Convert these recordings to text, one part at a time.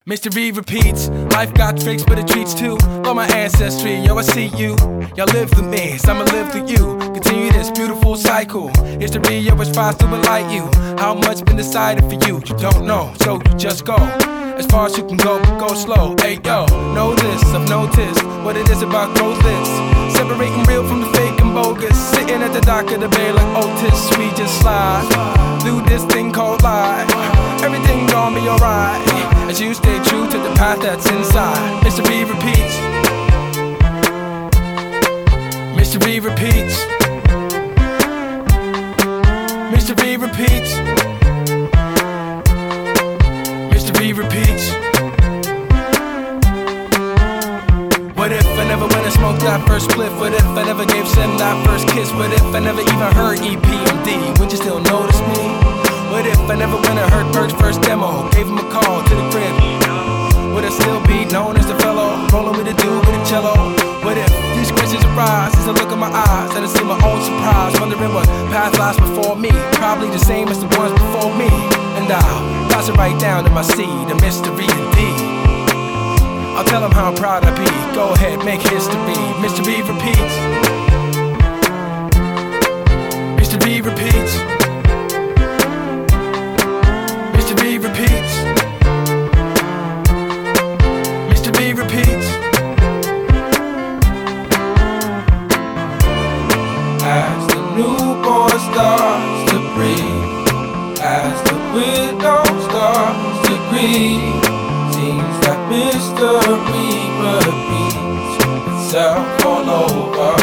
Mr. V repeats, life got tricks but it treats too. Love my ancestry, yo I see you. Y'all live through me, so I'ma live through you. Continue this beautiful cycle. History always tries to enlighten you. How much been decided for you? You don't know, so you just go as far as you can go, but go slow. Hey yo, know this, I've noticed what it is about growth is separating real from the fake and bogus. Sitting at the dock of the bay like Otis, we just slide through this thing called life. Everything gon' be alright as you stay true to the path that's inside. Mr. V repeats. Mr. V repeats. Mr. V repeats. Mr. V repeats. What if I never went and smoked that first spliff? What if I never gave Sam that first kiss? What if I never even heard EPMD? Would you still notice me? What if I never went and heard Berg's first demo? Gave him a call to the crib. Would I still be known as the fellow rolling with a dude with a cello? What if these questions arise as I look in my eyes and I see my own surprise, wondering what path lies before me? Probably the same as the ones before me. And I'll pass it right down to my seed, a mystery indeed. I'll tell him how proud I be. Go ahead, make history. Mr. V repeats. Mr. V repeats. Mr. V repeats. Mr. V repeats. As the newborn starts to breathe, as the widow starts to grieve, seems that mystery repeats itself all over.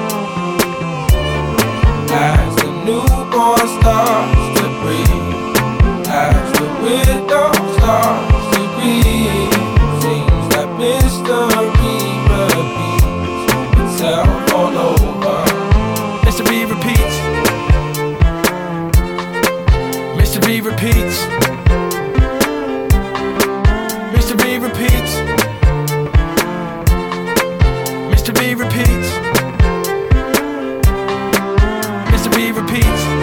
As the newborn starts to breathe, as the widow starts to grieve, seems that mystery repeats itself all over. Mr. V repeats. Mr. V repeats. Mr. V repeats. Mr. V repeats. Mr. V repeats.